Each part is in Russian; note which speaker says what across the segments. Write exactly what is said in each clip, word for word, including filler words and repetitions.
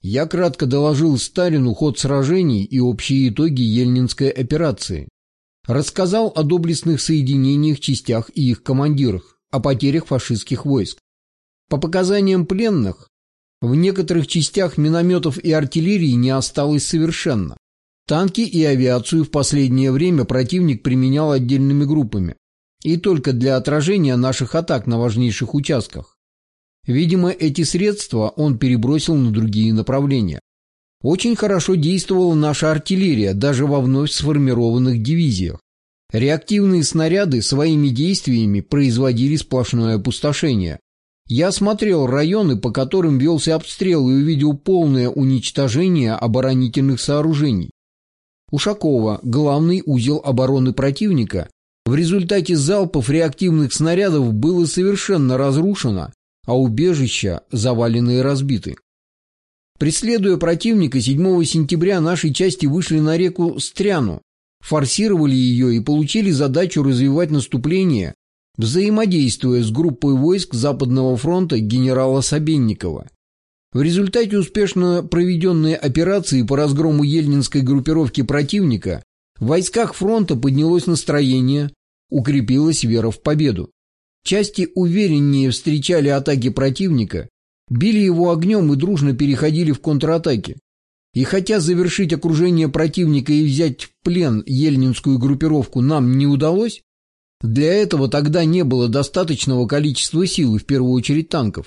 Speaker 1: Я кратко доложил Сталину ход сражений и общие итоги Ельнинской операции. Рассказал о доблестных соединениях, частях и их командирах, о потерях фашистских войск. По показаниям пленных, в некоторых частях минометов и артиллерии не осталось совершенно. Танки и авиацию в последнее время противник применял отдельными группами, и только для отражения наших атак на важнейших участках. Видимо, эти средства он перебросил на другие направления. Очень хорошо действовала наша артиллерия, даже во вновь сформированных дивизиях. Реактивные снаряды своими действиями производили сплошное опустошение. Я осмотрел районы, по которым велся обстрел, и увидел полное уничтожение оборонительных сооружений. Ушакова, главный узел обороны противника, в результате залпов реактивных снарядов было совершенно разрушено, а убежища завалены и разбиты. Преследуя противника, седьмого сентября наши части вышли на реку Стряну, форсировали ее и получили задачу развивать наступление, взаимодействуя с группой войск Западного фронта генерала Собенникова. В результате успешно проведенной операции по разгрому ельнинской группировки противника в войсках фронта поднялось настроение, укрепилась вера в победу. Части увереннее встречали атаки противника, били его огнем и дружно переходили в контратаки. И хотя завершить окружение противника и взять в плен ельнинскую группировку нам не удалось, для этого тогда не было достаточного количества сил, и в первую очередь танков.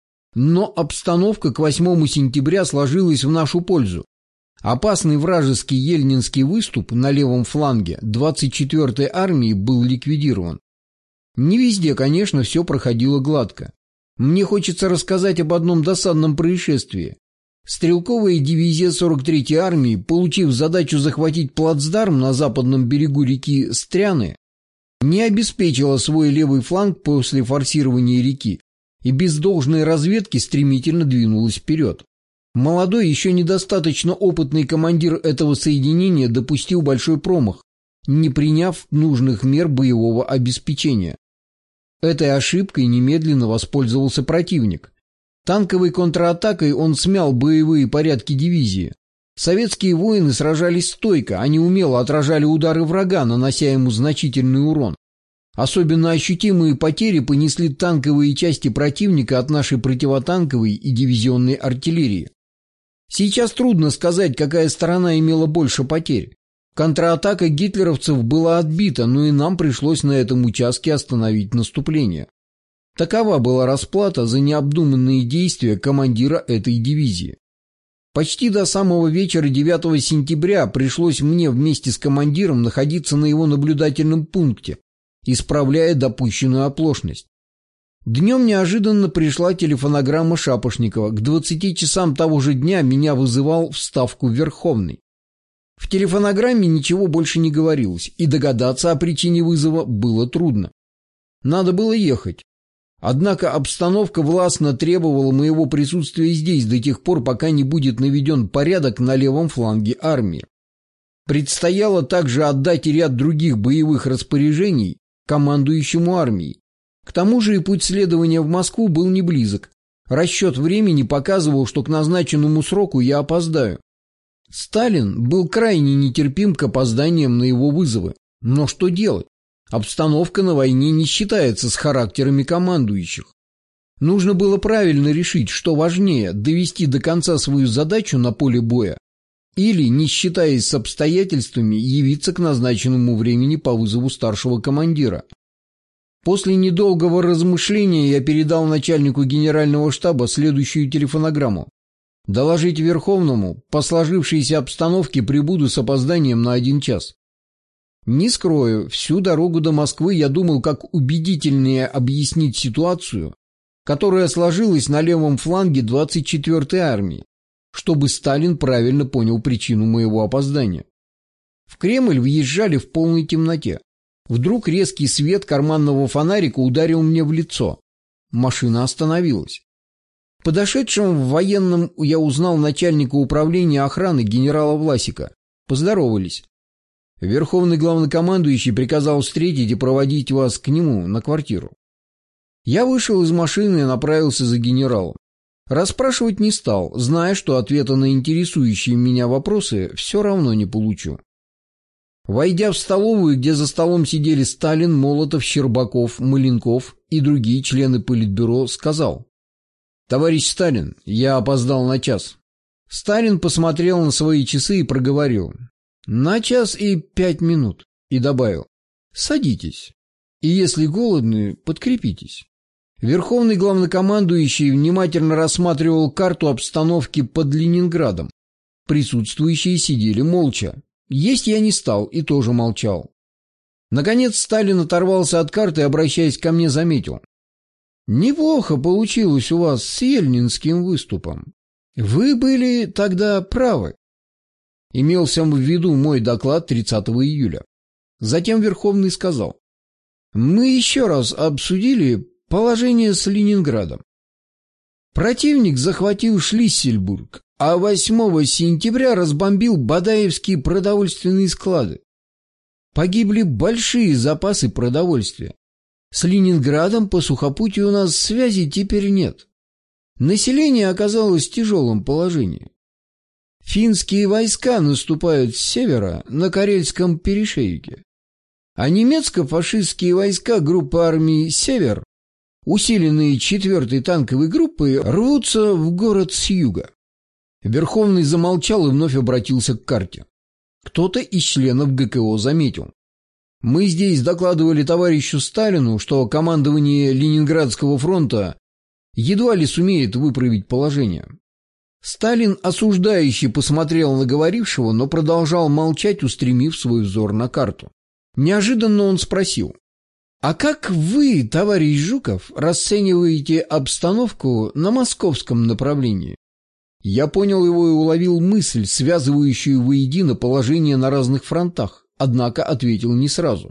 Speaker 1: Но обстановка к восьмому сентября сложилась в нашу пользу. Опасный вражеский ельнинский выступ на левом фланге двадцать четвёртой армии был ликвидирован. Не везде, конечно, все проходило гладко. Мне хочется рассказать об одном досадном происшествии. Стрелковая дивизия сорок третьей армии, получив задачу захватить плацдарм на западном берегу реки Стряны, не обеспечила свой левый фланг после форсирования реки и без должной разведки стремительно двинулась вперед. Молодой, еще недостаточно опытный командир этого соединения допустил большой промах, не приняв нужных мер боевого обеспечения. Этой ошибкой немедленно воспользовался противник. Танковой контратакой он смял боевые порядки дивизии. Советские воины сражались стойко, они умело отражали удары врага, нанося ему значительный урон. Особенно ощутимые потери понесли танковые части противника от нашей противотанковой и дивизионной артиллерии. Сейчас трудно сказать, какая сторона имела больше потерь. Контратака гитлеровцев была отбита, но и нам пришлось на этом участке остановить наступление. Такова была расплата за необдуманные действия командира этой дивизии. Почти до самого вечера девятого сентября пришлось мне вместе с командиром находиться на его наблюдательном пункте, исправляя допущенную оплошность. Днем неожиданно пришла телефонограмма Шапошникова. К двадцати часам того же дня меня вызывал в Ставку Верховный. В телефонограмме ничего больше не говорилось, и догадаться о причине вызова было трудно. Надо было ехать. Однако обстановка властно требовала моего присутствия здесь до тех пор, пока не будет наведен порядок на левом фланге армии. Предстояло также отдать и ряд других боевых распоряжений командующему армией. К тому же и путь следования в Москву был не близок. Расчет времени показывал, что к назначенному сроку я опоздаю. Сталин был крайне нетерпим к опозданиям на его вызовы. Но что делать? Обстановка на войне не считается с характерами командующих. Нужно было правильно решить, что важнее – довести до конца свою задачу на поле боя или, не считаясь с обстоятельствами, явиться к назначенному времени по вызову старшего командира. После недолгого размышления я передал начальнику генерального штаба следующую телефонограмму. Доложить Верховному, по сложившейся обстановке прибуду с опозданием на один час. Не скрою, всю дорогу до Москвы я думал, как убедительнее объяснить ситуацию, которая сложилась на левом фланге двадцать четвёртой армии, чтобы Сталин правильно понял причину моего опоздания. В Кремль въезжали в полной темноте. Вдруг резкий свет карманного фонарика ударил мне в лицо. Машина остановилась. Подошедшим в военном я узнал начальника управления охраны генерала Власика. Поздоровались. Верховный главнокомандующий приказал встретить и проводить вас к нему на квартиру. Я вышел из машины и направился за генералом. Расспрашивать не стал, зная, что ответа на интересующие меня вопросы все равно не получу. Войдя в столовую, где за столом сидели Сталин, Молотов, Щербаков, Маленков и другие члены Политбюро, сказал: «Товарищ Сталин, я опоздал на час». Сталин посмотрел на свои часы и проговорил: «На час и пять минут», и добавил: «Садитесь, и если голодны, подкрепитесь». Верховный главнокомандующий внимательно рассматривал карту обстановки под Ленинградом. Присутствующие сидели молча. Есть я не стал и тоже молчал. Наконец Сталин оторвался от карты и, обращаясь ко мне, заметил: «Неплохо получилось у вас с ельнинским выступом. Вы были тогда правы». Имелся в виду мой доклад тридцатого июля. Затем Верховный сказал: «Мы еще раз обсудили положение с Ленинградом. Противник захватил Шлиссельбург, а восьмого сентября разбомбил Бадаевские продовольственные склады. Погибли большие запасы продовольствия. С Ленинградом по сухопутью у нас связи теперь нет. Население оказалось в тяжелом положении. Финские войска наступают с севера на Карельском перешейке, а немецко-фашистские войска группы армий «Север», усиленные четвертой танковой группой, рвутся в город с юга». Верховный замолчал и вновь обратился к карте. Кто-то из членов ГКО заметил: «Мы здесь докладывали товарищу Сталину, что командование Ленинградского фронта едва ли сумеет выправить положение». Сталин осуждающе посмотрел на говорившего, но продолжал молчать, устремив свой взор на карту. Неожиданно он спросил: «А как вы, товарищ Жуков, расцениваете обстановку на московском направлении?» Я понял его и уловил мысль, связывающую воедино положение на разных фронтах, однако ответил не сразу.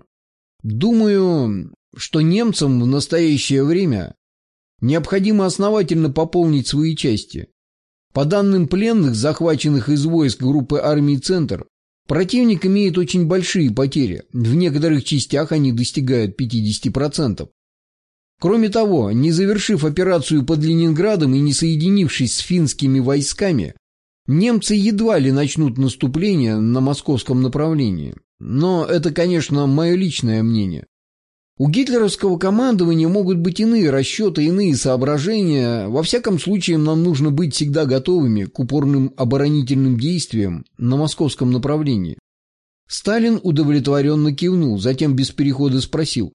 Speaker 1: «Думаю, что немцам в настоящее время необходимо основательно пополнить свои части. По данным пленных, захваченных из войск группы армий «Центр», противник имеет очень большие потери, в некоторых частях они достигают пятьдесят процентов. Кроме того, не завершив операцию под Ленинградом и не соединившись с финскими войсками, немцы едва ли начнут наступление на московском направлении. Но это, конечно, мое личное мнение. У гитлеровского командования могут быть иные расчеты, иные соображения. Во всяком случае, нам нужно быть всегда готовыми к упорным оборонительным действиям на московском направлении». Сталин удовлетворенно кивнул, затем без перехода спросил: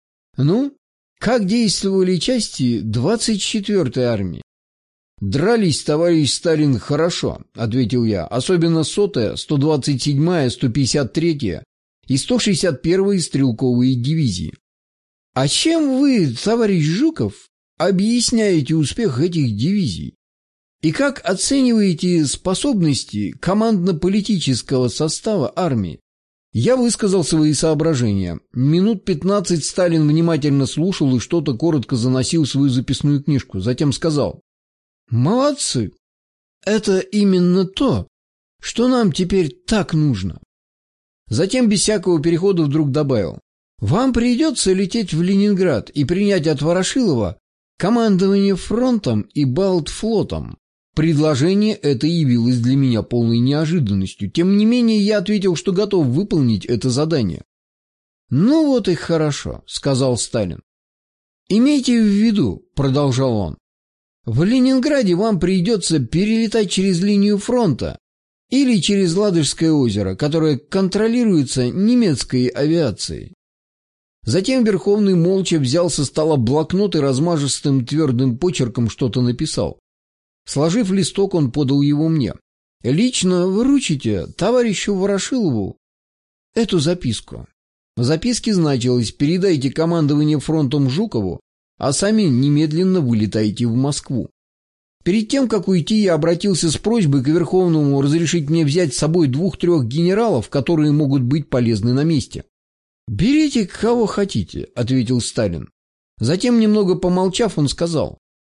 Speaker 1: «Ну, как действовали части двадцать четвёртой армии?» «Дрались, товарищ Сталин, хорошо», — ответил я, «особенно сотая, сто двадцать седьмая, сто пятьдесят третья и сто шестьдесят первая стрелковые дивизии». «А чем вы, товарищ Жуков, объясняете успех этих дивизий? И как оцениваете способности командно-политического состава армии?» Я высказал свои соображения. Минут пятнадцать Сталин внимательно слушал и что-то коротко заносил в свою записную книжку. Затем сказал: «Молодцы! Это именно то, что нам теперь так нужно». Затем без всякого перехода вдруг добавил: «Вам придется лететь в Ленинград и принять от Ворошилова командование фронтом и Балтфлотом». Предложение это явилось для меня полной неожиданностью. Тем не менее, я ответил, что готов выполнить это задание. «Ну вот и хорошо», — сказал Сталин. «Имейте в виду», — продолжал он, «в Ленинграде вам придется перелетать через линию фронта или через Ладожское озеро, которое контролируется немецкой авиацией». Затем Верховный молча взял со стола блокнот и размашистым твердым почерком что-то написал. Сложив листок, он подал его мне. «Лично вручите товарищу Ворошилову эту записку». В записке значилось: «Передайте командование фронтом Жукову, а сами немедленно вылетайте в Москву». Перед тем, как уйти, я обратился с просьбой к Верховному разрешить мне взять с собой двух-трех генералов, которые могут быть полезны на месте. «Берите кого хотите», — ответил Сталин. Затем, немного помолчав, он сказал: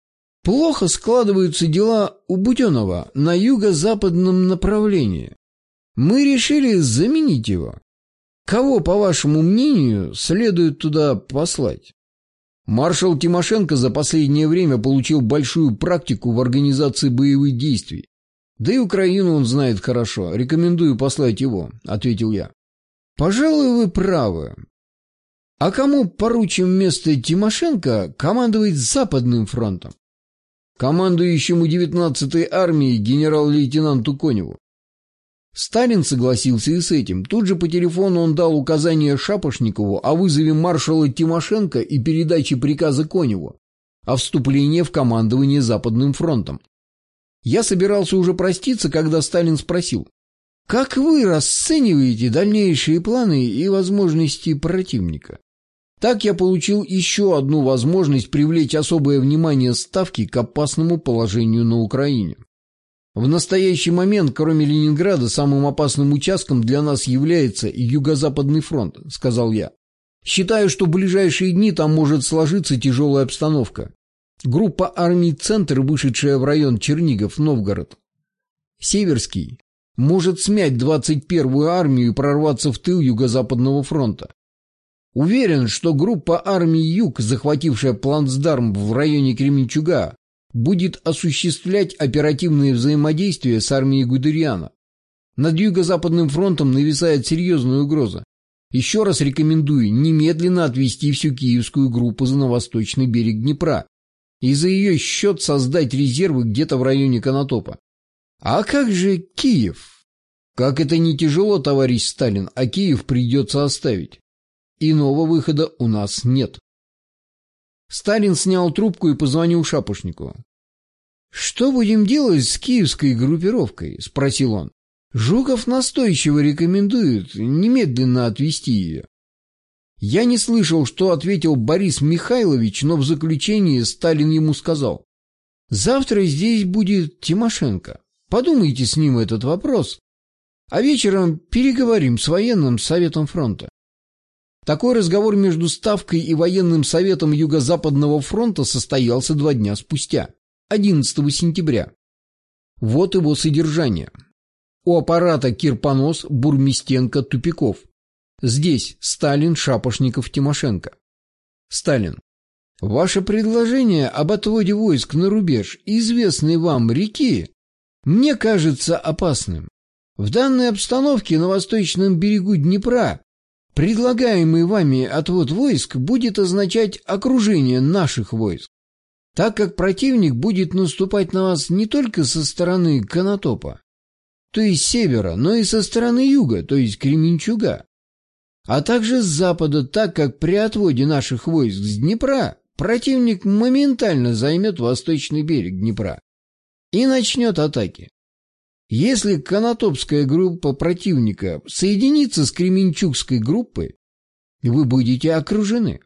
Speaker 1: «Плохо складываются дела у Буденова на юго-западном направлении. Мы решили заменить его. Кого, по вашему мнению, следует туда послать?» Маршал Тимошенко за последнее время получил большую практику в организации боевых действий. Да и Украину он знает хорошо. Рекомендую послать его, ответил я. Пожалуй, вы правы. А кому поручим вместо Тимошенко командовать Западным фронтом? Командующему девятнадцатой армией генерал-лейтенанту Коневу. Сталин согласился и с этим. Тут же по телефону он дал указание Шапошникову о вызове маршала Тимошенко и передаче приказа Коневу о вступлении в командование Западным фронтом. Я собирался уже проститься, когда Сталин спросил: «Как вы расцениваете дальнейшие планы и возможности противника?» Так я получил еще одну возможность привлечь особое внимание Ставки к опасному положению на Украине. В настоящий момент, кроме Ленинграда, самым опасным участком для нас является Юго-Западный фронт, сказал я. Считаю, что в ближайшие дни там может сложиться тяжелая обстановка. Группа армий «Центр», вышедшая в район Чернигов-Новгород, Северский, может смять двадцать первую армию и прорваться в тыл Юго-Западного фронта. Уверен, что группа армий «Юг», захватившая плацдарм в районе Кременчуга, будет осуществлять оперативные взаимодействия с армией Гудериана. Над Юго-Западным фронтом нависает серьезная угроза. Еще раз рекомендую немедленно отвести всю киевскую группу за на восточный берег Днепра и за ее счет создать резервы где-то в районе Конотопа. А как же Киев? Как это не тяжело, товарищ Сталин, а Киев придется оставить. Иного выхода у нас нет. Сталин снял трубку и позвонил Шапошникову. «Что будем делать с киевской группировкой?» – спросил он. «Жуков настойчиво рекомендует немедленно отвести ее». Я не слышал, что ответил Борис Михайлович, но в заключении Сталин ему сказал: «Завтра здесь будет Тимошенко. Подумайте с ним этот вопрос, а вечером переговорим с военным советом фронта». Такой разговор между Ставкой и военным советом Юго-Западного фронта состоялся два дня спустя, одиннадцатого сентября. Вот его содержание. У аппарата Кирпонос, Бурмистенко, Тупиков. Здесь Сталин, Шапошников, Тимошенко. Сталин. Ваше предложение об отводе войск на рубеж известной вам реки мне кажется опасным. В данной обстановке на восточном берегу Днепра предлагаемый вами отвод войск будет означать окружение наших войск, так как противник будет наступать на вас не только со стороны Конотопа, то есть севера, но и со стороны юга, то есть Кременчуга, а также с запада, так как при отводе наших войск с Днепра противник моментально займет восточный берег Днепра и начнет атаки. Если Конотопская группа противника соединится с Кременчугской группой, вы будете окружены.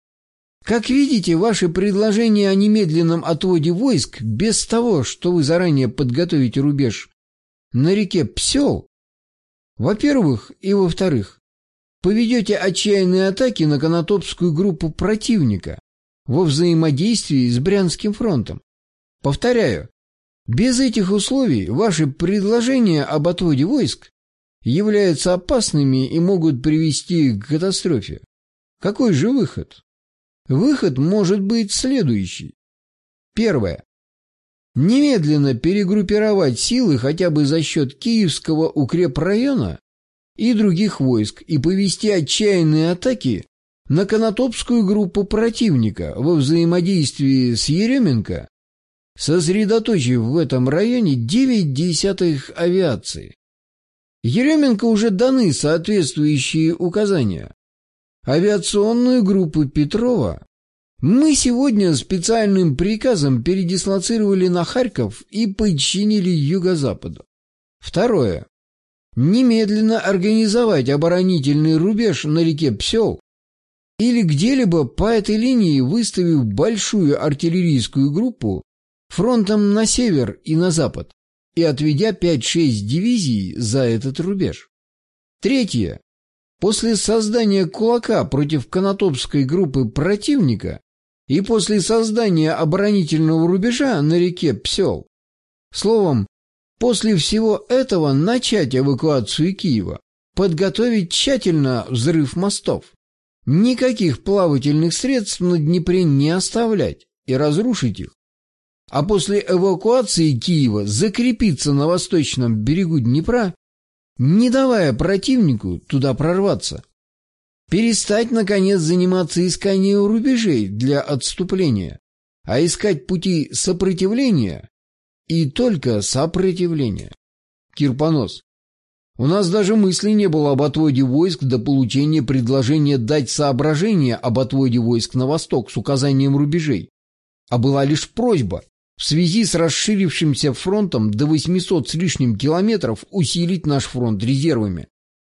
Speaker 1: Как видите, ваше предложение о немедленном отводе войск без того, что вы заранее подготовите рубеж на реке Псел, во-первых, и во-вторых, поведете отчаянные атаки на Конотопскую группу противника во взаимодействии с Брянским фронтом. Повторяю, без этих условий ваши предложения об отводе войск являются опасными и могут привести к катастрофе. Какой же выход? Выход может быть следующий. Первое. Немедленно перегруппировать силы хотя бы за счет Киевского укрепрайона и других войск и повести отчаянные атаки на Конотопскую группу противника во взаимодействии с Еременко, сосредоточив в этом районе девять десятых авиации. Еременко уже даны соответствующие указания. Авиационную группу Петрова мы сегодня специальным приказом передислоцировали на Харьков и подчинили Юго-Западу. Второе. Немедленно организовать оборонительный рубеж на реке Псел или где-либо по этой линии, выставив большую артиллерийскую группу фронтом на север и на запад и отведя пять-шесть дивизий за этот рубеж. Третье. После создания кулака против Конотопской группы противника и после создания оборонительного рубежа на реке Псел, словом, после всего этого начать эвакуацию Киева, подготовить тщательно взрыв мостов, Никаких плавательных средств на Днепре не оставлять и разрушить их. А после эвакуации Киева закрепиться на восточном берегу Днепра, не давая противнику туда прорваться. Перестать, наконец, заниматься исканием рубежей для отступления, а искать пути сопротивления и только сопротивления. Кирпонос. У нас даже мысли не было об отводе войск до получения предложения дать соображение об отводе войск на восток с указанием рубежей, а была лишь просьба в связи с расширившимся фронтом до восьмисот с лишним километров усилить наш фронт резервами.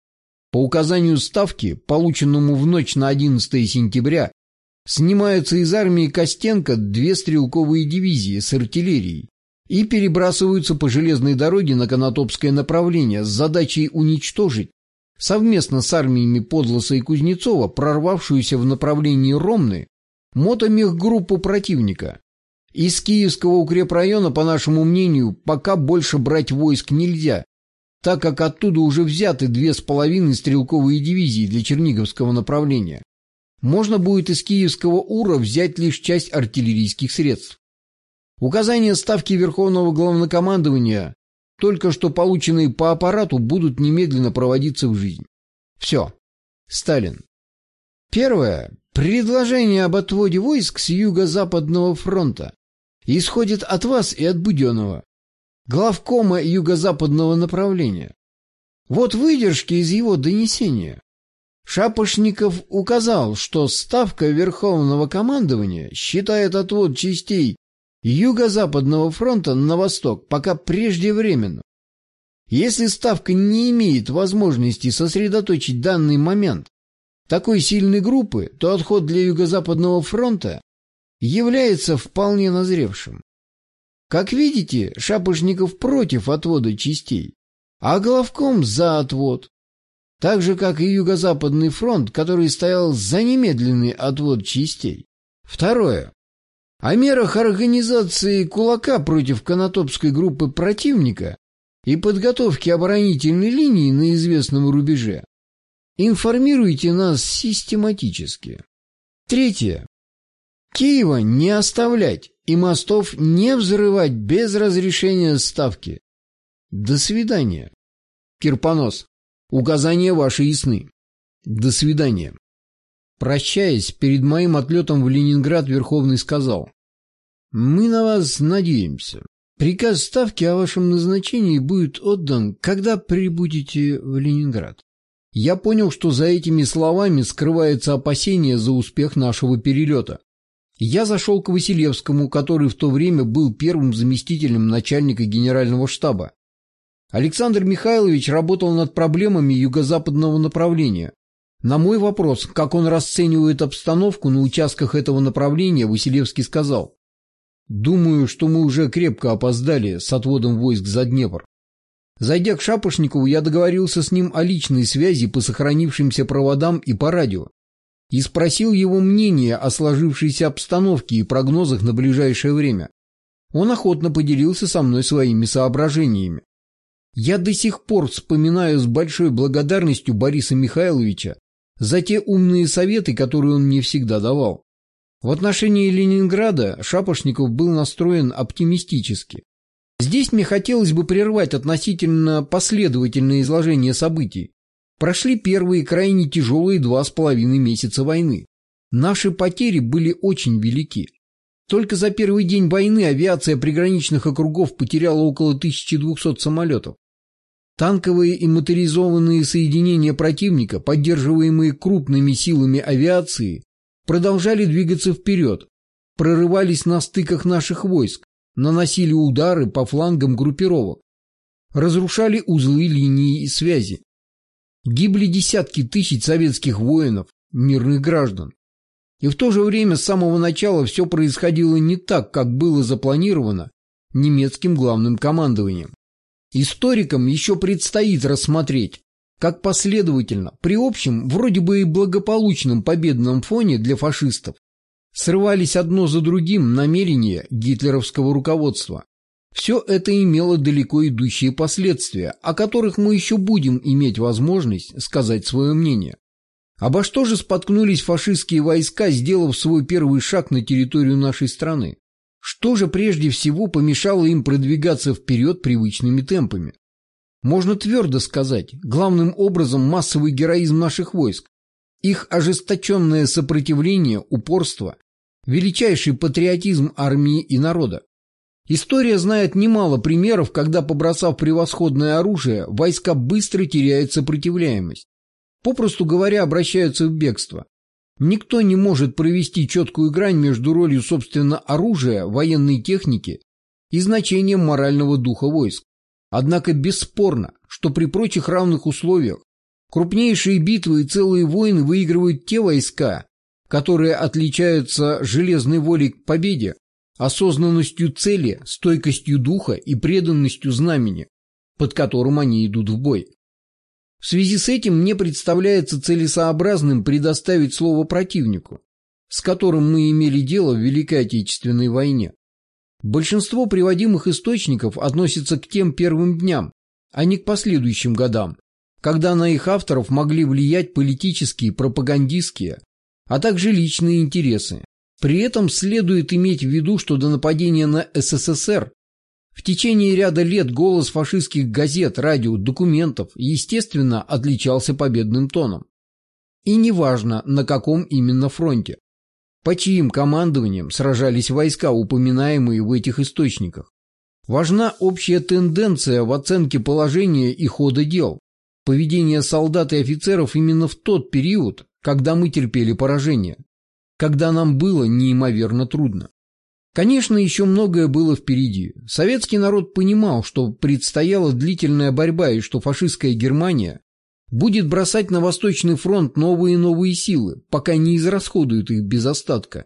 Speaker 1: По указанию Ставки, полученному в ночь на одиннадцатое сентября, снимаются из армии Костенко две стрелковые дивизии с артиллерией и перебрасываются по железной дороге на Конотопское направление с задачей уничтожить совместно с армиями Подлоса и Кузнецова прорвавшуюся в направлении Ромны мотомехгруппу противника. Из Киевского укрепрайона, по нашему мнению, пока больше брать войск нельзя, так как оттуда уже взяты две с половиной стрелковые дивизии для Черниговского направления. Можно будет из Киевского УРа взять лишь часть артиллерийских средств. Указания Ставки Верховного Главнокомандования, только что полученные по аппарату, будут немедленно проводиться в жизнь. Все. Сталин. Первое. Предложение об отводе войск с Юго-Западного фронта исходит от вас и от Буденного, главкома Юго-Западного направления. Вот выдержки из его донесения. Шапошников указал, что Ставка Верховного командования считает отвод частей Юго-Западного фронта на восток пока преждевременно. Если Ставка не имеет возможности сосредоточить данный момент такой сильной группы, то отход для Юго-Западного фронта является вполне назревшим. Как видите, Шапошников против отвода частей, а главком за отвод. Так же, как и Юго-Западный фронт, который стоял за немедленный отвод частей. Второе. О мерах организации кулака против Конотопской группы противника и подготовки оборонительной линии на известном рубеже информируйте нас систематически. Третье. Киева не оставлять и мостов не взрывать без разрешения Ставки. До свидания. Кирпонос. Указания ваши ясны. До свидания. Прощаясь, перед моим отлетом в Ленинград Верховный сказал: «Мы на вас надеемся. Приказ Ставки о вашем назначении будет отдан, когда прибудете в Ленинград». Я понял, что за этими словами скрывается опасение за успех нашего перелета. Я зашел к Василевскому, который в то время был первым заместителем начальника генерального штаба. Александр Михайлович работал над проблемами юго-западного направления. На мой вопрос, как он расценивает обстановку на участках этого направления, Василевский сказал: «Думаю, что мы уже крепко опоздали с отводом войск за Днепр». Зайдя к Шапошникову, я договорился с ним о личной связи по сохранившимся проводам и по радио и спросил его мнение о сложившейся обстановке и прогнозах на ближайшее время. Он охотно поделился со мной своими соображениями. Я до сих пор вспоминаю с большой благодарностью Бориса Михайловича за те умные советы, которые он мне всегда давал. В отношении Ленинграда Шапошников был настроен оптимистически. Здесь мне хотелось бы прервать относительно последовательное изложение событий. Прошли первые крайне тяжелые два с половиной месяца войны. Наши потери были очень велики. Только за первый день войны авиация приграничных округов потеряла около тысячи двухсот самолетов. Танковые и моторизованные соединения противника, поддерживаемые крупными силами авиации, продолжали двигаться вперед, прорывались на стыках наших войск, наносили удары по флангам группировок, разрушали узлы линии связи. Гибли десятки тысяч советских воинов, мирных граждан. И в то же время с самого начала все происходило не так, как было запланировано немецким главным командованием. Историкам еще предстоит рассмотреть, как последовательно, при общем, вроде бы и благополучном победном фоне для фашистов, срывались одно за другим намерения гитлеровского руководства. Все это имело далеко идущие последствия, о которых мы еще будем иметь возможность сказать свое мнение. Обо что же споткнулись фашистские войска, сделав свой первый шаг на территорию нашей страны? Что же прежде всего помешало им продвигаться вперед привычными темпами? Можно твердо сказать, главным образом массовый героизм наших войск, их ожесточенное сопротивление, упорство, величайший патриотизм армии и народа. История знает немало примеров, когда, побросав превосходное оружие, войска быстро теряют сопротивляемость. Попросту говоря, обращаются в бегство. Никто не может провести четкую грань между ролью, собственно, оружия, военной техники и значением морального духа войск. Однако бесспорно, что при прочих равных условиях крупнейшие битвы и целые войны выигрывают те войска, которые отличаются железной волей к победе, осознанностью цели, стойкостью духа и преданностью знамени, под которым они идут в бой. В связи с этим мне представляется целесообразным предоставить слово противнику, с которым мы имели дело в Великой Отечественной войне. Большинство приводимых источников относится к тем первым дням, а не к последующим годам, когда на их авторов могли влиять политические, пропагандистские, а также личные интересы. При этом следует иметь в виду, что до нападения на СССР в течение ряда лет голос фашистских газет, радио, документов, естественно, отличался победным тоном. И неважно, на каком именно фронте, по чьим командованиям сражались войска, упоминаемые в этих источниках. Важна общая тенденция в оценке положения и хода дел, поведение солдат и офицеров именно в тот период, когда мы терпели поражение, когда нам было неимоверно трудно. Конечно, еще многое было впереди. Советский народ понимал, что предстояла длительная борьба и что фашистская Германия будет бросать на Восточный фронт новые и новые силы, пока не израсходует их без остатка.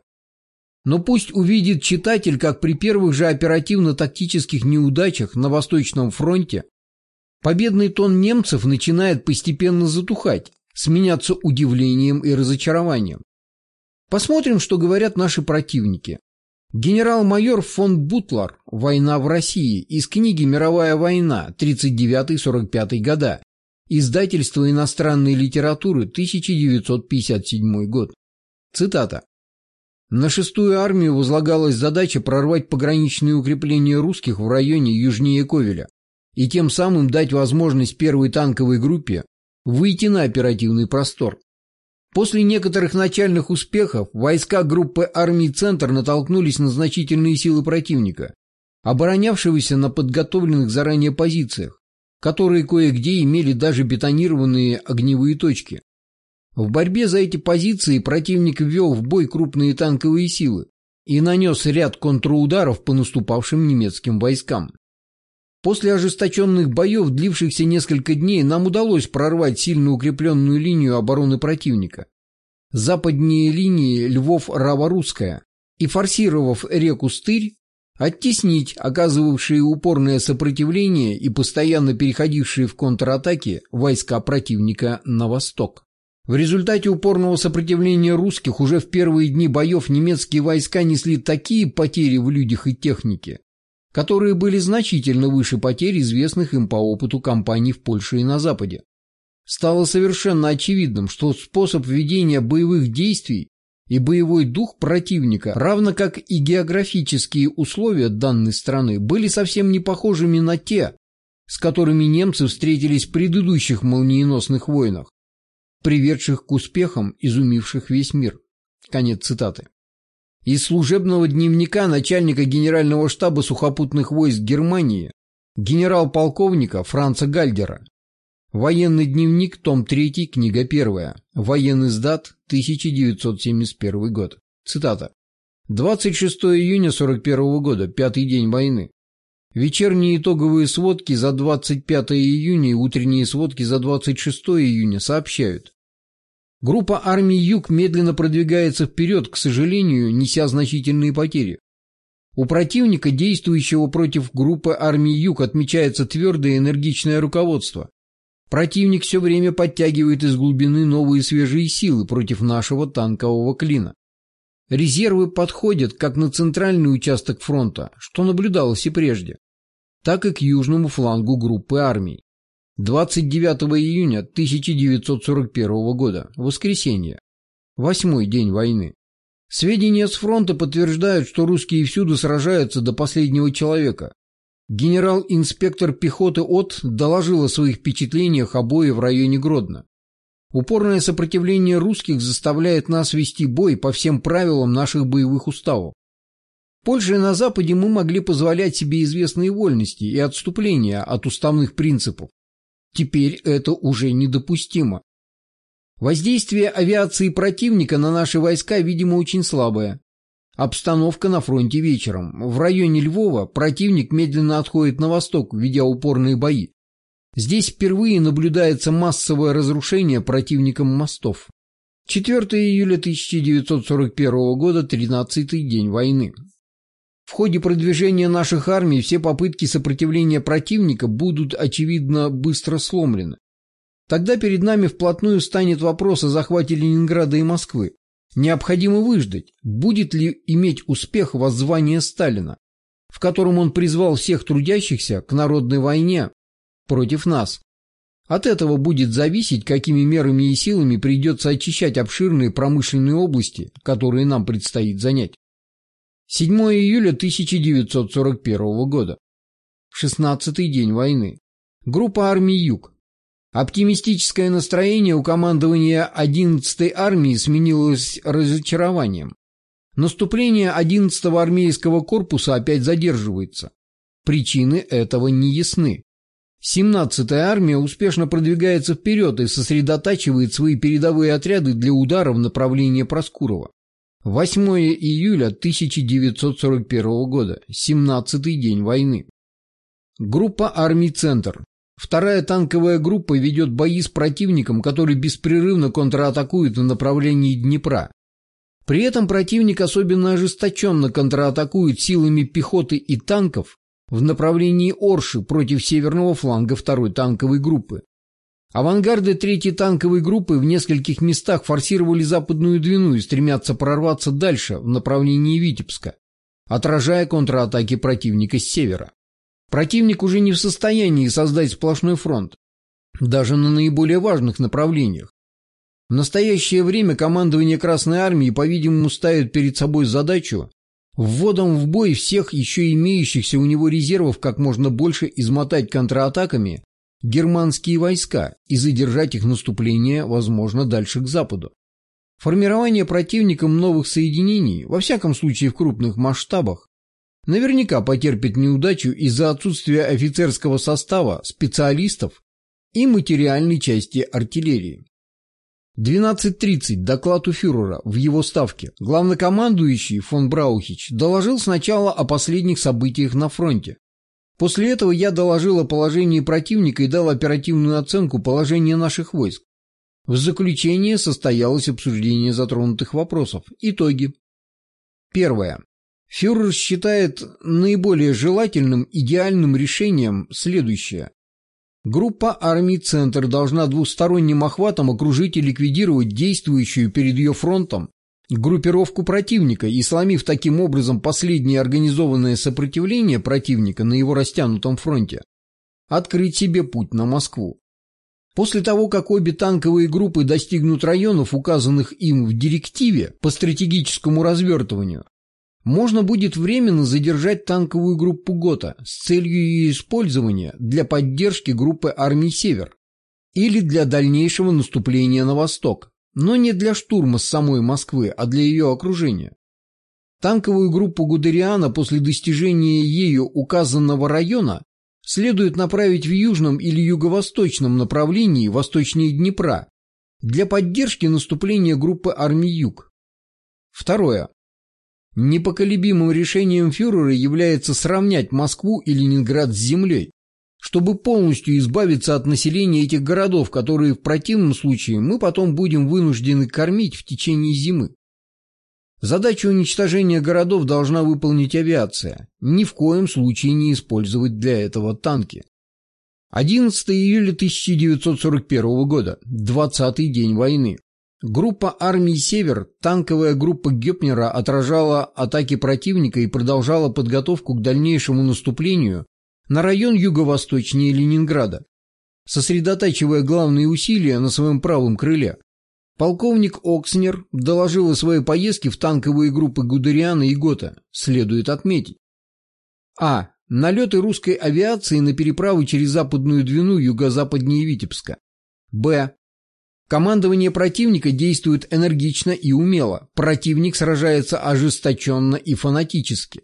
Speaker 1: Но пусть увидит читатель, как при первых же оперативно-тактических неудачах на Восточном фронте победный тон немцев начинает постепенно затухать, сменяться удивлением и разочарованием. Посмотрим, что говорят наши противники. Генерал-майор фон Бутлер «Война в России» из книги «Мировая война» тридцать девятый — сорок пятый года, издательство иностранной литературы, тысяча девятьсот пятьдесят седьмой год. Цитата. На шестую армию возлагалась задача прорвать пограничные укрепления русских в районе южнее Ковеля и тем самым дать возможность первой танковой группе выйти на оперативный простор. После некоторых начальных успехов войска группы армий «Центр» натолкнулись на значительные силы противника, оборонявшегося на подготовленных заранее позициях, которые кое-где имели даже бетонированные огневые точки. В борьбе за эти позиции противник ввел в бой крупные танковые силы и нанес ряд контрударов по наступавшим немецким войскам. После ожесточенных боев, длившихся несколько дней, нам удалось прорвать сильно укрепленную линию обороны противника, западнее линии Львов-Раворусская, и, форсировав реку Стырь, оттеснить оказывавшие упорное сопротивление и постоянно переходившие в контратаки войска противника на восток. В результате упорного сопротивления русских уже в первые дни боев немецкие войска несли такие потери в людях и технике, которые были значительно выше потерь, известных им по опыту кампаний в Польше и на Западе. Стало совершенно очевидным, что способ ведения боевых действий и боевой дух противника, равно как и географические условия данной страны, были совсем не похожими на те, с которыми немцы встретились в предыдущих молниеносных войнах, приведших к успехам, изумивших весь мир. Конец цитаты. Из служебного дневника начальника Генерального штаба сухопутных войск Германии генерал-полковника Франца Гальдера. Военный дневник, том третий, книга первая. Военный сдат, тысяча девятьсот семьдесят первый год. Цитата. двадцать шестого июня сорок первого года, пятый день войны. Вечерние итоговые сводки за двадцать пятое июня и утренние сводки за двадцать шестое июня сообщают. Группа армий Юг медленно продвигается вперед, к сожалению, неся значительные потери. У противника, действующего против группы армий Юг, отмечается твердое и энергичное руководство. Противник все время подтягивает из глубины новые свежие силы против нашего танкового клина. Резервы подходят как на центральный участок фронта, что наблюдалось и прежде, так и к южному флангу группы армий. двадцать девятого июня тысяча девятьсот сорок первого года. Воскресенье. Восьмой день войны. Сведения с фронта подтверждают, что русские всюду сражаются до последнего человека. Генерал-инспектор пехоты От доложил о своих впечатлениях о бое в районе Гродно. Упорное сопротивление русских заставляет нас вести бой по всем правилам наших боевых уставов. В Польше и на Западе мы могли позволять себе известные вольности и отступления от уставных принципов. Теперь это уже недопустимо. Воздействие авиации противника на наши войска, видимо, очень слабое. Обстановка на фронте вечером. В районе Львова противник медленно отходит на восток, ведя упорные бои. Здесь впервые наблюдается массовое разрушение противником мостов. четвёртого июля тысяча девятьсот сорок первого года, тринадцатый день войны. В ходе продвижения наших армий все попытки сопротивления противника будут, очевидно, быстро сломлены. Тогда перед нами вплотную станет вопрос о захвате Ленинграда и Москвы. Необходимо выждать, будет ли иметь успех воззвание Сталина, в котором он призвал всех трудящихся к народной войне против нас. От этого будет зависеть, какими мерами и силами придется очищать обширные промышленные области, которые нам предстоит занять. седьмого июля тысяча девятьсот сорок первого года. шестнадцатый день войны. Группа армий Юг. Оптимистическое настроение у командования одиннадцатой армии сменилось разочарованием. Наступление одиннадцатого армейского корпуса опять задерживается. Причины этого не ясны. семнадцатая армия успешно продвигается вперед и сосредотачивает свои передовые отряды для удара в направлении Проскурова. восьмого июля тысяча девятьсот сорок первого года. семнадцатый день войны. Группа армий Центр. Вторая танковая группа ведет бои с противником, который беспрерывно контратакует в направлении Днепра. При этом противник особенно ожесточенно контратакует силами пехоты и танков в направлении Орши против северного фланга второй танковой группы. Авангарды третьей танковой группы в нескольких местах форсировали Западную Двину и стремятся прорваться дальше в направлении Витебска, отражая контратаки противника с севера. Противник уже не в состоянии создать сплошной фронт, даже на наиболее важных направлениях. В настоящее время командование Красной Армии, по-видимому, ставит перед собой задачу вводом в бой всех еще имеющихся у него резервов как можно больше измотать контратаками германские войска и задержать их наступление, возможно, дальше к западу. Формирование противником новых соединений, во всяком случае в крупных масштабах, наверняка потерпит неудачу из-за отсутствия офицерского состава, специалистов и материальной части артиллерии. двенадцать тридцать. Доклад у фюрера в его ставке. Главнокомандующий фон Браухич доложил сначала о последних событиях на фронте. После этого я доложил о положении противника и дал оперативную оценку положения наших войск. В заключение состоялось обсуждение затронутых вопросов. Итоги. Первое. Фюрер считает наиболее желательным идеальным решением следующее. Группа армий «Центр» должна двусторонним охватом окружить и ликвидировать действующую перед ее фронтом группировку противника и, сломив таким образом последнее организованное сопротивление противника на его растянутом фронте, открыть себе путь на Москву. После того, как обе танковые группы достигнут районов, указанных им в директиве по стратегическому развертыванию, можно будет временно задержать танковую группу ГОТА с целью ее использования для поддержки группы армий «Север» или для дальнейшего наступления на восток, но не для штурма с самой Москвы, а для ее окружения. Танковую группу Гудериана после достижения ею указанного района следует направить в южном или юго-восточном направлении восточнее Днепра для поддержки наступления группы армий Юг. Второе. Непоколебимым решением фюрера является сравнять Москву и Ленинград с землей, чтобы полностью избавиться от населения этих городов, которые в противном случае мы потом будем вынуждены кормить в течение зимы. Задачу уничтожения городов должна выполнить авиация, ни в коем случае не использовать для этого танки. одиннадцатого июля тысяча девятьсот сорок первого года, двадцатый день войны. Группа армий «Север», танковая группа Гёпнера отражала атаки противника и продолжала подготовку к дальнейшему наступлению на район юго-восточнее Ленинграда. сосредотачивая главные усилия на своем правом крыле. Полковник Окснер доложил о своей поездке в танковые группы Гудериана и Гота. Следует отметить. А. Налеты русской авиации на переправы через Западную Двину юго-западнее Витебска. Б. Командование противника действует энергично и умело. Противник сражается ожесточенно и фанатически.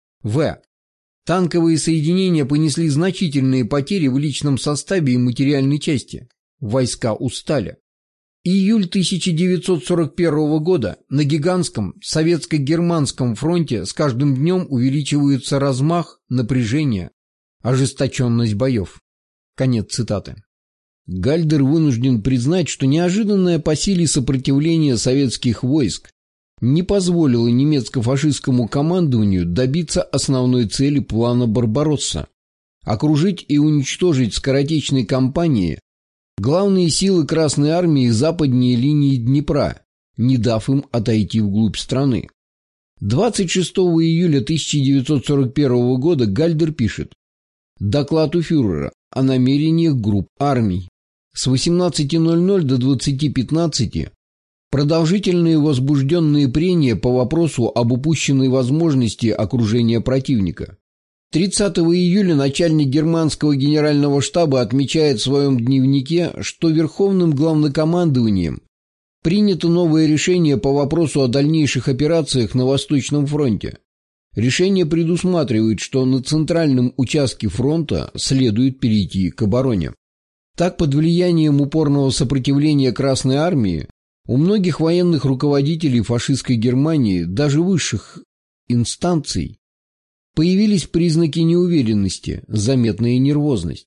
Speaker 1: В. Танковые соединения понесли значительные потери в личном составе и материальной части. Войска устали. Июль тысяча девятьсот сорок первого года. На гигантском советско-германском фронте с каждым днем увеличивается размах, напряжение, ожесточенность боев. Конец цитаты. Гальдер вынужден признать, что неожиданное по силе сопротивление советских войск не позволило немецко-фашистскому командованию добиться основной цели плана «Барбаросса» – окружить и уничтожить в скоротечной кампании главные силы Красной Армии западнее линии Днепра, не дав им отойти вглубь страны. двадцать шестого июля тысяча девятьсот сорок первого года Гальдер пишет: «Доклад у фюрера о намерениях групп армий. С восемнадцати ноль-ноль до двадцати пятнадцати продолжительные возбужденные прения по вопросу об упущенной возможности окружения противника. тридцатого июля начальник германского генерального штаба отмечает в своем дневнике, что Верховным главнокомандованием принято новое решение по вопросу о дальнейших операциях на Восточном фронте. Решение предусматривает, что на центральном участке фронта следует перейти к обороне. Так, под влиянием упорного сопротивления Красной Армии, у многих военных руководителей фашистской Германии, даже высших инстанций, появились признаки неуверенности, заметная нервозность.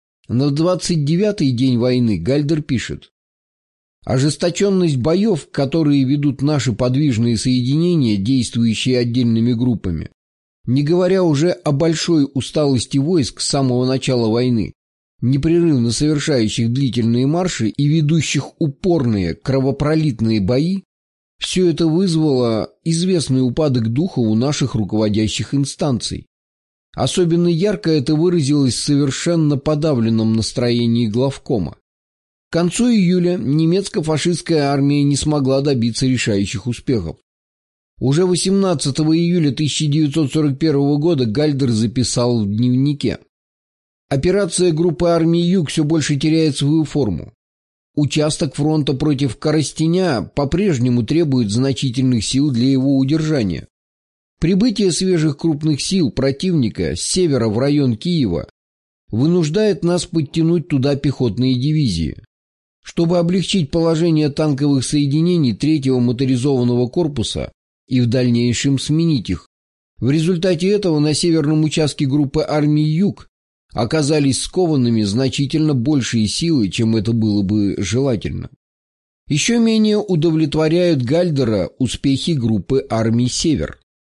Speaker 1: На двадцать девятый день войны Гальдер пишет: «Ожесточенность боев, которые ведут наши подвижные соединения, действующие отдельными группами, не говоря уже о большой усталости войск с самого начала войны, непрерывно совершающих длительные марши и ведущих упорные кровопролитные бои, все это вызвало известный упадок духа у наших руководящих инстанций. Особенно ярко это выразилось в совершенно подавленном настроении главкома. К концу июля немецко-фашистская армия не смогла добиться решающих успехов. Уже восемнадцатого июля тысяча девятьсот сорок первого года Гальдер записал в дневнике: «Операция группы армий Юг все больше теряет свою форму. Участок фронта против Коростеня по-прежнему требует значительных сил для его удержания. Прибытие свежих крупных сил противника с севера в район Киева вынуждает нас подтянуть туда пехотные дивизии. Чтобы облегчить положение танковых соединений третьего моторизованного корпуса и в дальнейшем сменить их, в результате этого на северном участке группы армий Юг оказались скованными значительно большие силы, чем это было бы желательно. Еще менее удовлетворяют Гальдера успехи группы армий Север.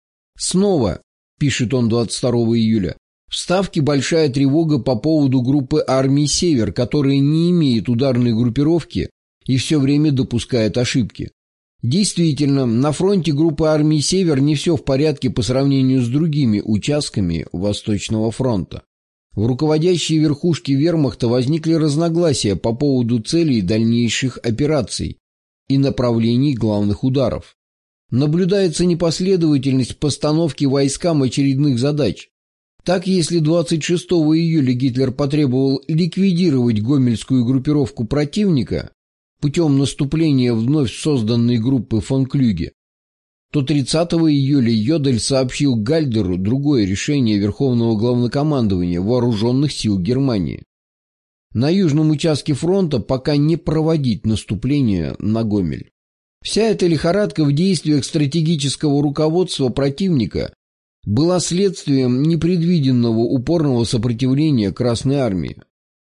Speaker 1: Снова, пишет он двадцать второго июля, в Ставке большая тревога по поводу группы армий Север, которая не имеет ударной группировки и все время допускает ошибки. Действительно, на фронте группы армий Север не все в порядке по сравнению с другими участками Восточного фронта. В руководящей верхушке вермахта возникли разногласия по поводу целей дальнейших операций и направлений главных ударов. Наблюдается непоследовательность постановки войскам очередных задач. Так, если двадцать шестого июля Гитлер потребовал ликвидировать гомельскую группировку противника путем наступления вновь созданной группы фон Клюге, то тридцатого июля Йодель сообщил Гальдеру другое решение Верховного главнокомандования Вооруженных сил Германии. На южном участке фронта пока не проводить наступление на Гомель. Вся эта лихорадка в действиях стратегического руководства противника была следствием непредвиденного упорного сопротивления Красной Армии.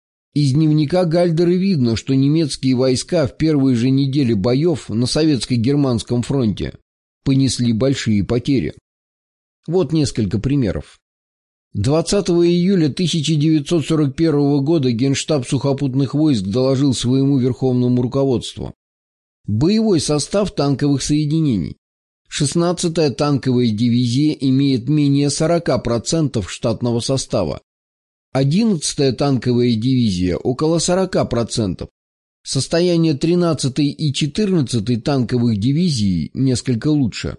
Speaker 1: Из дневника Гальдера видно, что немецкие войска в первые же недели боев на советско-германском фронте понесли большие потери. Вот несколько примеров. двадцатого июля тысяча девятьсот сорок первого года Генштаб сухопутных войск доложил своему верховному руководству: боевой состав танковых соединений. шестнадцатая танковая дивизия имеет менее сорока процентов штатного состава. одиннадцатая танковая дивизия около сорока процентов. Состояние тринадцатой и четырнадцатой танковых дивизий несколько лучше.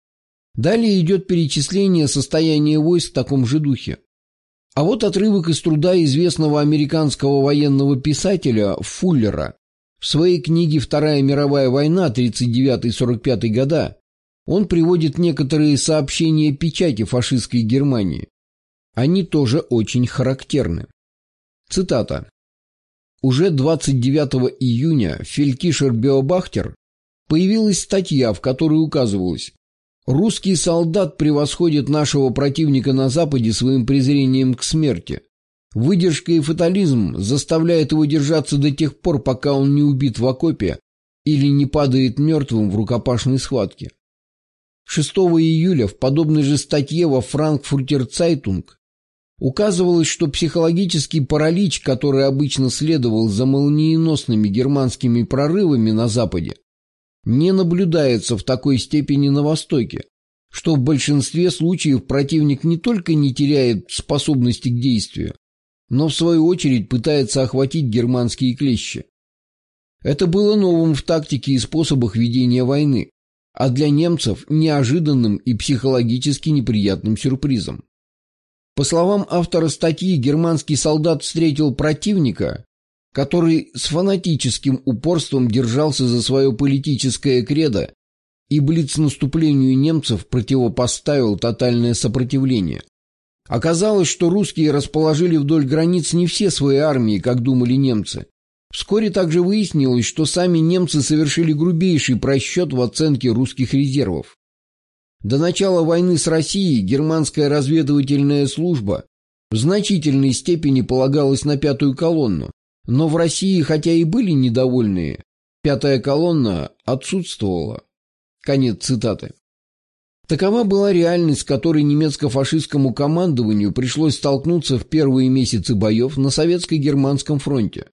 Speaker 1: Далее идет перечисление состояния войск в таком же духе. А вот отрывок из труда известного американского военного писателя Фуллера. В своей книге «Вторая мировая война» тридцать девятый — сорок пятый года он приводит некоторые сообщения печати фашистской Германии. Они тоже очень характерны. Цитата. Уже двадцать девятого июня в Фелькишер Беобахтер появилась статья, в которой указывалось: «Русский солдат превосходит нашего противника на Западе своим презрением к смерти. Выдержка и фатализм заставляют его держаться до тех пор, пока он не убит в окопе или не падает мертвым в рукопашной схватке». шестого июля в подобной же статье во Франкфуртер Цайтунг указывалось, что психологический паралич, который обычно следовал за молниеносными германскими прорывами на Западе, не наблюдается в такой степени на Востоке, что в большинстве случаев противник не только не теряет способности к действию, но в свою очередь пытается охватить германские клещи. Это было новым в тактике и способах ведения войны, а для немцев неожиданным и психологически неприятным сюрпризом. По словам автора статьи, германский солдат встретил противника, который с фанатическим упорством держался за свое политическое кредо и блиц-наступлению немцев противопоставил тотальное сопротивление. Оказалось, что русские расположили вдоль границ не все свои армии, как думали немцы. Вскоре также выяснилось, что сами немцы совершили грубейший просчет в оценке русских резервов. До начала войны с Россией германская разведывательная служба в значительной степени полагалась на пятую колонну, но в России, хотя и были недовольные, пятая колонна отсутствовала. Конец цитаты. Такова была реальность, с которой немецко-фашистскому командованию пришлось столкнуться в первые месяцы боев на советско-германском фронте.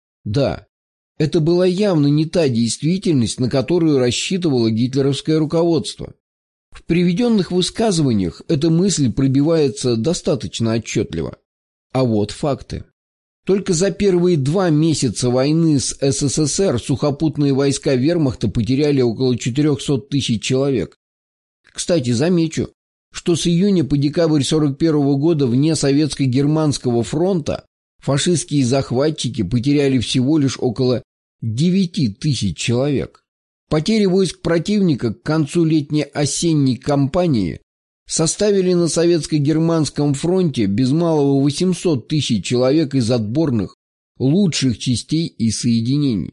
Speaker 1: Да, это была явно не та действительность, на которую рассчитывало гитлеровское руководство. В приведенных высказываниях эта мысль пробивается достаточно отчетливо. А вот факты. Только за первые два месяца войны с СССР сухопутные войска вермахта потеряли около четырехсот тысяч человек. Кстати, замечу, что с июня по декабрь сорок первого года вне Советско-Германского фронта фашистские захватчики потеряли всего лишь около девяти тысяч человек. Потери войск противника к концу летне-осенней кампании составили на Советско-Германском фронте без малого восемьсот тысяч человек из отборных, лучших частей и соединений.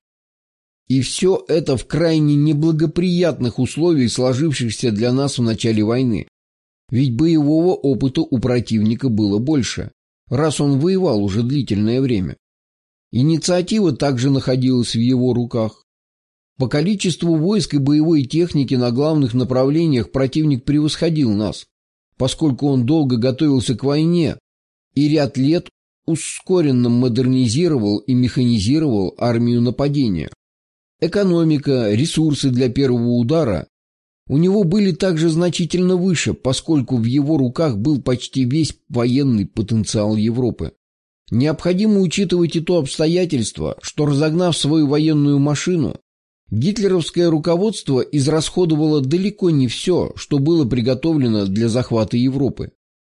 Speaker 1: И все это в крайне неблагоприятных условиях, сложившихся для нас в начале войны. Ведь боевого опыта у противника было больше, раз он воевал уже длительное время. Инициатива также находилась в его руках. По количеству войск и боевой техники на главных направлениях противник превосходил нас, поскольку он долго готовился к войне и ряд лет ускоренно модернизировал и механизировал армию нападения. Экономика, ресурсы для первого удара у него были также значительно выше, поскольку в его руках был почти весь военный потенциал Европы. Необходимо учитывать и то обстоятельство, что, разогнав свою военную машину, гитлеровское руководство израсходовало далеко не все, что было приготовлено для захвата Европы.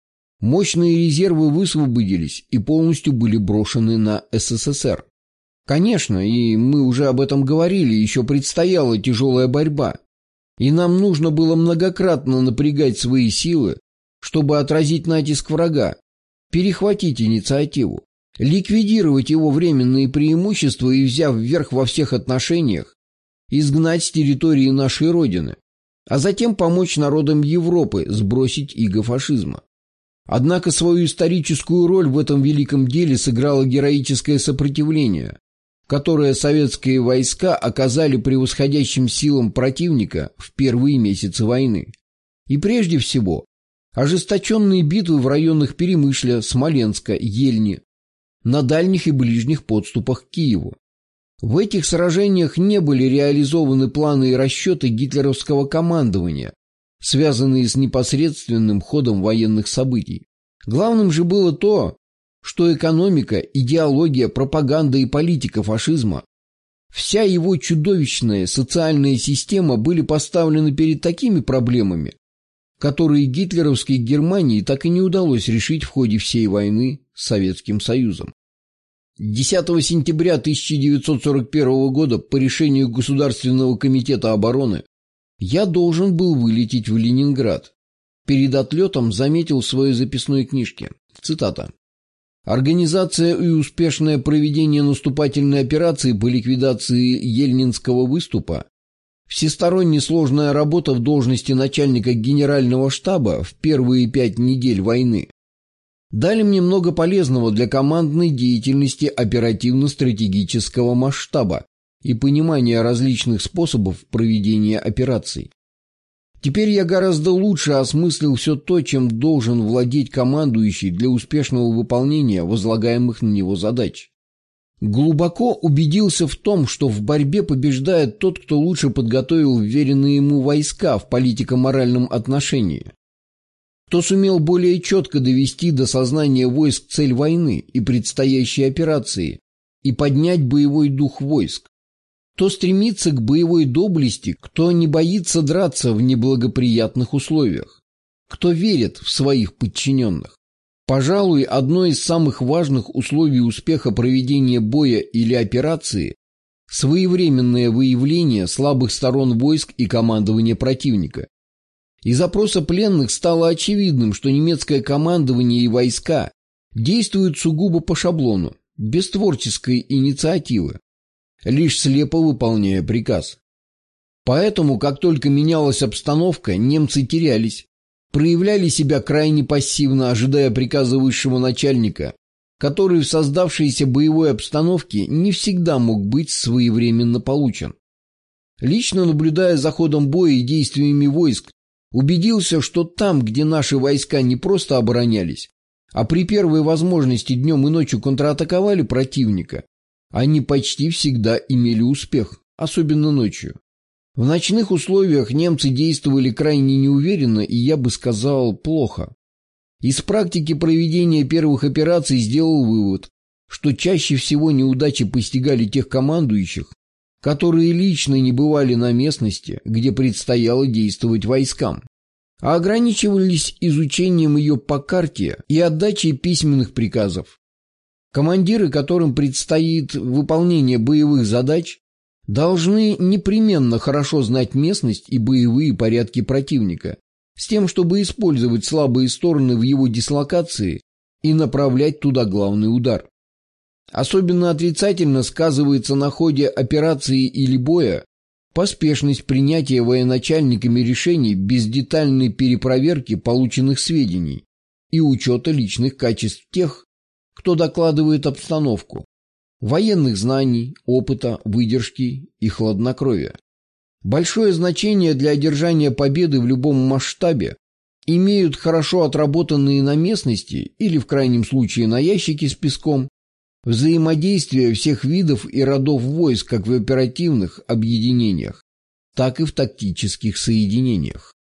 Speaker 1: Мощные резервы высвободились и полностью были брошены на СССР. Конечно, и мы уже об этом говорили, еще предстояла тяжелая борьба, и нам нужно было многократно напрягать свои силы, чтобы отразить натиск врага, перехватить инициативу, ликвидировать его временные преимущества и, взяв верх во всех отношениях, изгнать с территории нашей Родины, а затем помочь народам Европы сбросить иго фашизма. Однако свою историческую роль в этом великом деле сыграло героическое сопротивление, которое советские войска оказали превосходящим силам противника в первые месяцы войны. И прежде всего, ожесточенные битвы в районах Перемышля, Смоленска, Ельни, на дальних и ближних подступах к Киеву. В этих сражениях не были реализованы планы и расчеты гитлеровского командования, связанные с непосредственным ходом военных событий. Главным же было то, что экономика, идеология, пропаганда и политика фашизма, вся его чудовищная социальная система были поставлены перед такими проблемами, которые гитлеровской Германии так и не удалось решить в ходе всей войны с Советским Союзом. десятого сентября тысяча девятьсот сорок первого года по решению Государственного комитета обороны я должен был вылететь в Ленинград. Перед отлетом заметил в своей записной книжке, цитата: «Организация и успешное проведение наступательной операции по ликвидации Ельнинского выступа, всесторонне сложная работа в должности начальника генерального штаба в первые пять недель войны дали мне много полезного для командной деятельности оперативно-стратегического масштаба и понимания различных способов проведения операций. Теперь я гораздо лучше осмыслил все то, чем должен владеть командующий для успешного выполнения возлагаемых на него задач. Глубоко убедился в том, что в борьбе побеждает тот, кто лучше подготовил вверенные ему войска в политико-моральном отношении, кто сумел более четко довести до сознания войск цель войны и предстоящей операции и поднять боевой дух войск, кто стремится к боевой доблести, кто не боится драться в неблагоприятных условиях, кто верит в своих подчиненных. Пожалуй, одно из самых важных условий успеха проведения боя или операции – своевременное выявление слабых сторон войск и командования противника. Из опроса пленных стало очевидным, что немецкое командование и войска действуют сугубо по шаблону, без творческой инициативы, лишь слепо выполняя приказ. Поэтому, как только менялась обстановка, немцы терялись, проявляли себя крайне пассивно, ожидая приказа высшего начальника, который в создавшейся боевой обстановке не всегда мог быть своевременно получен. Лично наблюдая за ходом боя и действиями войск, убедился, что там, где наши войска не просто оборонялись, а при первой возможности днем и ночью контратаковали противника, они почти всегда имели успех, особенно ночью. В ночных условиях немцы действовали крайне неуверенно и, я бы сказал, плохо. Из практики проведения первых операций сделал вывод, что чаще всего неудачи постигали тех командующих, которые лично не бывали на местности, где предстояло действовать войскам, а ограничивались изучением ее по карте и отдачей письменных приказов. Командиры, которым предстоит выполнение боевых задач, должны непременно хорошо знать местность и боевые порядки противника, с тем, чтобы использовать слабые стороны в его дислокации и направлять туда главный удар. Особенно отрицательно сказывается на ходе операции или боя поспешность принятия военачальниками решений без детальной перепроверки полученных сведений и учета личных качеств тех, кто докладывает обстановку, военных знаний, опыта, выдержки и хладнокровия. Большое значение для одержания победы в любом масштабе имеют хорошо отработанные на местности или, в крайнем случае, на ящике с песком взаимодействие всех видов и родов войск как в оперативных объединениях, так и в тактических соединениях.